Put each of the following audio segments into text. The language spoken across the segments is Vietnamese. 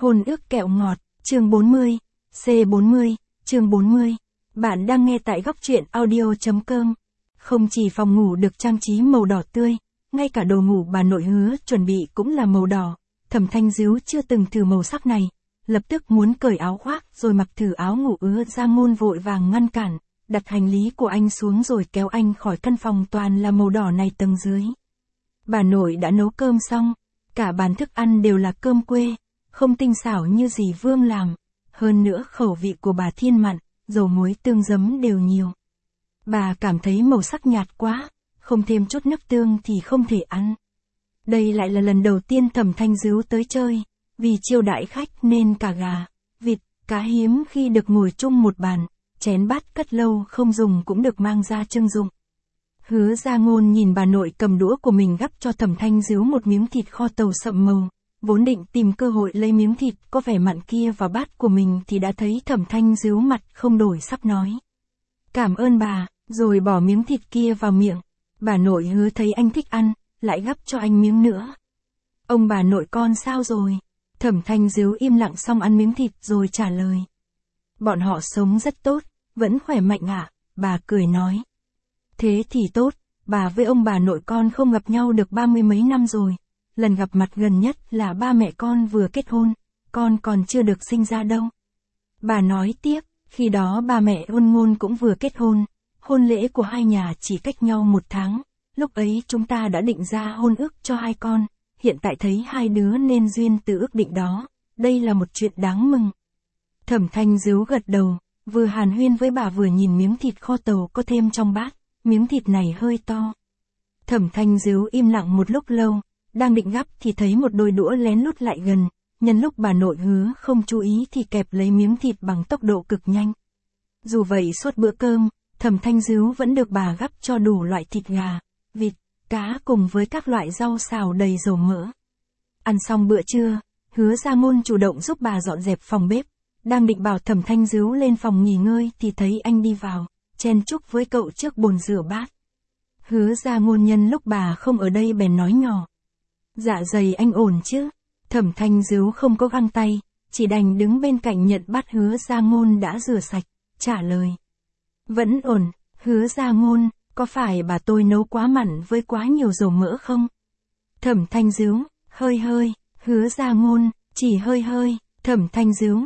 Hôn ước kẹo ngọt, chương 40, C40, chương 40. Bạn đang nghe tại góc truyện audio.com. Không chỉ phòng ngủ được trang trí màu đỏ tươi, ngay cả đồ ngủ bà nội Hứa chuẩn bị cũng là màu đỏ. Thẩm Thanh Dứu chưa từng thử màu sắc này, lập tức muốn cởi áo khoác rồi mặc thử áo ngủ. Hứa Gia Ngôn vội vàng ngăn cản, đặt hành lý của anh xuống rồi kéo anh khỏi căn phòng toàn là màu đỏ này tầng dưới. Bà nội đã nấu cơm xong, cả bàn thức ăn đều là cơm quê, không tinh xảo như dì Vương làm, hơn nữa khẩu vị của bà thiên mặn, dầu muối tương giấm đều nhiều. Bà cảm thấy màu sắc nhạt quá, không thêm chút nước tương thì không thể ăn. Đây lại là lần đầu tiên Thẩm Thanh Dứu tới chơi, vì chiêu đãi khách nên cả gà, vịt, cá hiếm khi được ngồi chung một bàn, chén bát cất lâu không dùng cũng được mang ra trưng dụng. Hứa Gia Ngôn nhìn bà nội cầm đũa của mình gắp cho Thẩm Thanh Dứu một miếng thịt kho tàu sậm màu, vốn định tìm cơ hội lấy miếng thịt có vẻ mặn kia vào bát của mình thì đã thấy Thẩm Thanh Dứu mặt không đổi sắc nói: "Cảm ơn bà", rồi bỏ miếng thịt kia vào miệng. Bà nội Hứa thấy anh thích ăn, lại gắp cho anh miếng nữa. "Ông bà nội con sao rồi?" Thẩm Thanh Dứu im lặng xong ăn miếng thịt rồi trả lời: "Bọn họ sống rất tốt, vẫn khỏe mạnh ạ." Bà cười nói: "Thế thì tốt, bà với ông bà nội con không gặp nhau được 30 mấy năm rồi. Lần gặp mặt gần nhất là ba mẹ con vừa kết hôn, con còn chưa được sinh ra đâu." Bà nói tiếp, khi đó ba mẹ Ôn Ngôn cũng vừa kết hôn, hôn lễ của hai nhà chỉ cách nhau 1 tháng, lúc ấy chúng ta đã định ra hôn ước cho hai con, hiện tại thấy hai đứa nên duyên từ ước định đó, đây là một chuyện đáng mừng. Thẩm Thanh Dứu gật đầu, vừa hàn huyên với bà vừa nhìn miếng thịt kho tàu có thêm trong bát, miếng thịt này hơi to. Thẩm Thanh Dứu im lặng một lúc lâu, đang định gắp thì thấy một đôi đũa lén lút lại gần, nhân lúc bà nội Hứa không chú ý thì kẹp lấy miếng thịt bằng tốc độ cực nhanh. Dù vậy suốt bữa cơm, Thẩm Thanh Dứu vẫn được bà gắp cho đủ loại thịt gà, vịt, cá cùng với các loại rau xào đầy dầu mỡ. Ăn xong bữa trưa, Hứa Gia Ngôn chủ động giúp bà dọn dẹp phòng bếp, đang định bảo Thẩm Thanh Dứu lên phòng nghỉ ngơi thì thấy anh đi vào, chen chúc với cậu trước bồn rửa bát. Hứa Gia Ngôn nhân lúc bà không ở đây bèn nói nhỏ: "Dạ dày anh ổn chứ?" Thẩm Thanh Dứu không có găng tay, chỉ đành đứng bên cạnh nhận bát Hứa Gia Ngôn đã rửa sạch, trả lời: "Vẫn ổn." "Hứa Gia Ngôn, có phải bà tôi nấu quá mặn với quá nhiều dầu mỡ không?" Thẩm Thanh Dứu: "Hơi hơi." Hứa Gia Ngôn: "Chỉ hơi hơi." Thẩm Thanh Dứu: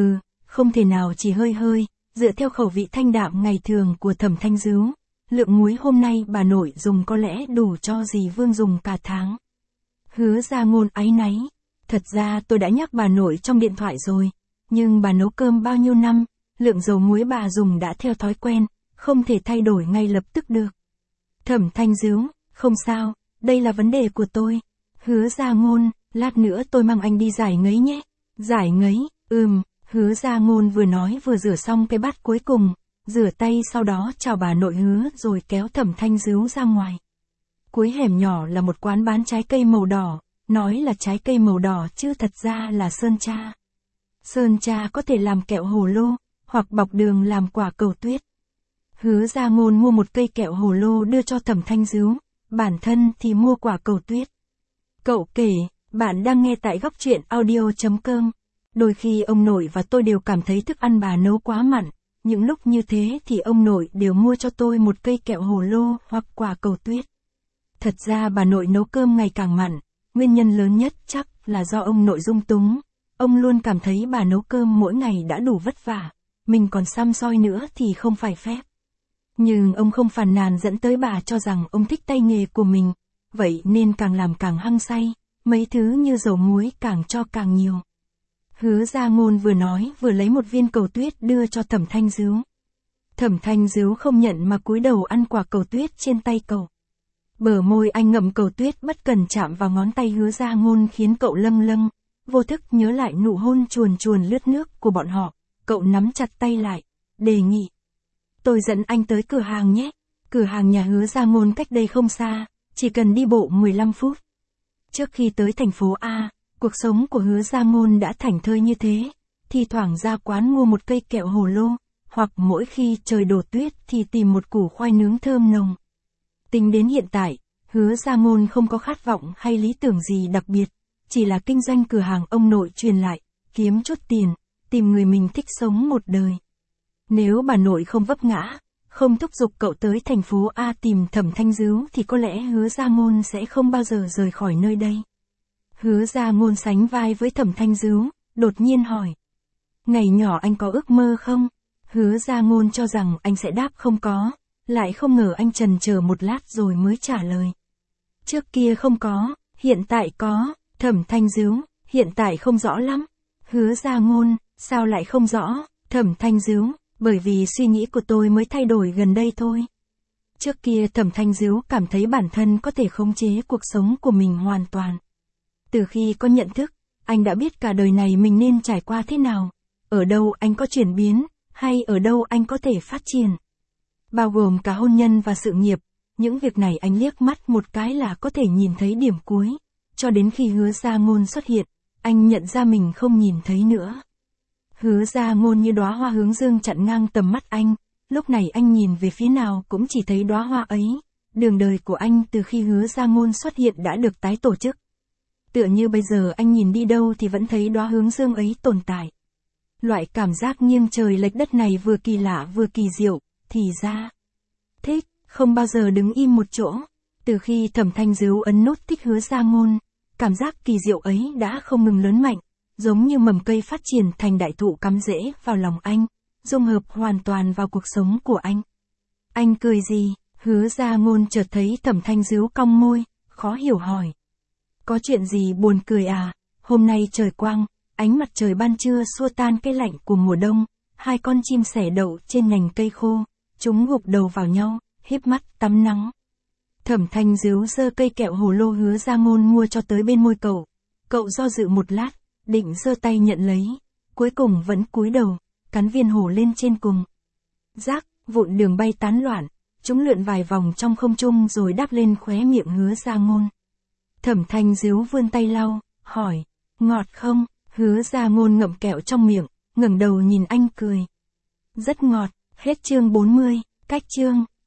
Không thể nào chỉ hơi hơi." Dựa theo khẩu vị thanh đạm ngày thường của Thẩm Thanh Dứu, lượng muối hôm nay bà nội dùng có lẽ đủ cho dì Vương dùng cả tháng. Hứa Gia Ngôn áy náy: "Thật ra tôi đã nhắc bà nội trong điện thoại rồi, nhưng bà nấu cơm bao nhiêu năm, lượng dầu muối bà dùng đã theo thói quen, không thể thay đổi ngay lập tức được." Thẩm Thanh Dứu: "Không sao, đây là vấn đề của tôi." Hứa Gia Ngôn: "Lát nữa tôi mang anh đi giải ngấy nhé." "Giải ngấy?" Hứa Gia Ngôn vừa nói vừa rửa xong cái bát cuối cùng, rửa tay sau đó chào bà nội Hứa rồi kéo Thẩm Thanh Dứu ra ngoài. Cuối hẻm nhỏ là một quán bán trái cây màu đỏ, nói là trái cây màu đỏ chứ thật ra là sơn tra. Sơn tra có thể làm kẹo hồ lô, hoặc bọc đường làm quả cầu tuyết. Hứa Gia Ngôn mua một cây kẹo hồ lô đưa cho Thẩm Thanh Dứu, bản thân thì mua quả cầu tuyết. Cậu kể, bạn đang nghe tại góc truyện audio.com. Đôi khi ông nội và tôi đều cảm thấy thức ăn bà nấu quá mặn, những lúc như thế thì ông nội đều mua cho tôi một cây kẹo hồ lô hoặc quả cầu tuyết. Thật ra bà nội nấu cơm ngày càng mặn, nguyên nhân lớn nhất chắc là do ông nội dung túng. Ông luôn cảm thấy bà nấu cơm mỗi ngày đã đủ vất vả, mình còn xăm soi nữa thì không phải phép. Nhưng ông không phàn nàn dẫn tới bà cho rằng ông thích tay nghề của mình, vậy nên càng làm càng hăng say, mấy thứ như dầu muối càng cho càng nhiều. Hứa Gia Ngôn vừa nói vừa lấy một viên cầu tuyết đưa cho Thẩm Thanh Dứu. Thẩm Thanh Dứu không nhận mà cúi đầu ăn quả cầu tuyết trên tay cậu. Bờ môi anh ngậm cầu tuyết bất cần chạm vào ngón tay Hứa Gia Ngôn khiến cậu lâng lâng, vô thức nhớ lại nụ hôn chuồn chuồn lướt nước của bọn họ. Cậu nắm chặt tay lại, đề nghị: "Tôi dẫn anh tới cửa hàng nhé." Cửa hàng nhà Hứa Gia Ngôn cách đây không xa, chỉ cần đi bộ 15 phút. Trước khi tới thành phố A, cuộc sống của Hứa Gia Ngôn đã thảnh thơi như thế, thi thoảng ra quán mua một cây kẹo hồ lô, hoặc mỗi khi trời đổ tuyết thì tìm một củ khoai nướng thơm nồng. Tính đến hiện tại, Hứa Gia Ngôn không có khát vọng hay lý tưởng gì đặc biệt, chỉ là kinh doanh cửa hàng ông nội truyền lại, kiếm chút tiền, tìm người mình thích sống một đời. Nếu bà nội không vấp ngã, không thúc giục cậu tới thành phố A tìm Thẩm Thanh Dứu thì có lẽ Hứa Gia Ngôn sẽ không bao giờ rời khỏi nơi đây. Hứa Gia Ngôn sánh vai với Thẩm Thanh Dứu, đột nhiên hỏi. Ngày nhỏ anh có ước mơ không? Hứa Gia Ngôn cho rằng anh sẽ đáp không có, lại không ngờ anh chần chờ một lát rồi mới trả lời. Trước kia không có, hiện tại có. Thẩm Thanh Dứu, hiện tại không rõ lắm. Hứa Gia Ngôn, sao lại không rõ? Thẩm Thanh Dứu, bởi vì suy nghĩ của tôi mới thay đổi gần đây thôi. Trước kia Thẩm Thanh Dứu cảm thấy bản thân có thể khống chế cuộc sống của mình hoàn toàn. Từ khi có nhận thức, anh đã biết cả đời này mình nên trải qua thế nào, ở đâu anh có chuyển biến, hay ở đâu anh có thể phát triển. Bao gồm cả hôn nhân và sự nghiệp, những việc này anh liếc mắt một cái là có thể nhìn thấy điểm cuối. Cho đến khi Hứa Gia Ngôn xuất hiện, anh nhận ra mình không nhìn thấy nữa. Hứa Gia Ngôn như đóa hoa hướng dương chặn ngang tầm mắt anh, lúc này anh nhìn về phía nào cũng chỉ thấy đóa hoa ấy. Đường đời của anh từ khi Hứa Gia Ngôn xuất hiện đã được tái tổ chức. Tựa như bây giờ anh nhìn đi đâu thì vẫn thấy đóa hướng dương ấy tồn tại. Loại cảm giác nghiêng trời lệch đất này vừa kỳ lạ vừa kỳ diệu, thì ra thích, không bao giờ đứng im một chỗ. Từ khi Thẩm Thanh Dứu ấn nút thích Hứa Gia Ngôn, cảm giác kỳ diệu ấy đã không ngừng lớn mạnh, giống như mầm cây phát triển thành đại thụ cắm rễ vào lòng anh, dung hợp hoàn toàn vào cuộc sống của anh. Anh cười gì? Hứa Gia Ngôn chợt thấy Thẩm Thanh Dứu cong môi, khó hiểu hỏi. Có chuyện gì buồn cười à? Hôm nay trời quang, ánh mặt trời ban trưa xua tan cái lạnh của mùa đông, hai con chim sẻ đậu trên nhành cây khô, chúng gục đầu vào nhau, híp mắt tắm nắng. Thẩm Thanh Dứu giơ cây kẹo hồ lô Hứa Gia Ngôn mua cho tới bên môi cậu. Cậu do dự một lát, định giơ tay nhận lấy, cuối cùng vẫn cúi đầu, cắn viên hồ lên trên cùng. Rác, vụn đường bay tán loạn, chúng lượn vài vòng trong không trung rồi đáp lên khóe miệng Hứa Gia Ngôn. Thẩm Thanh Dứu vươn tay lau, hỏi, ngọt không? Hứa Gia Ngôn ngậm kẹo trong miệng, ngẩng đầu nhìn anh cười. Rất ngọt. Hết chương 40, cách chương.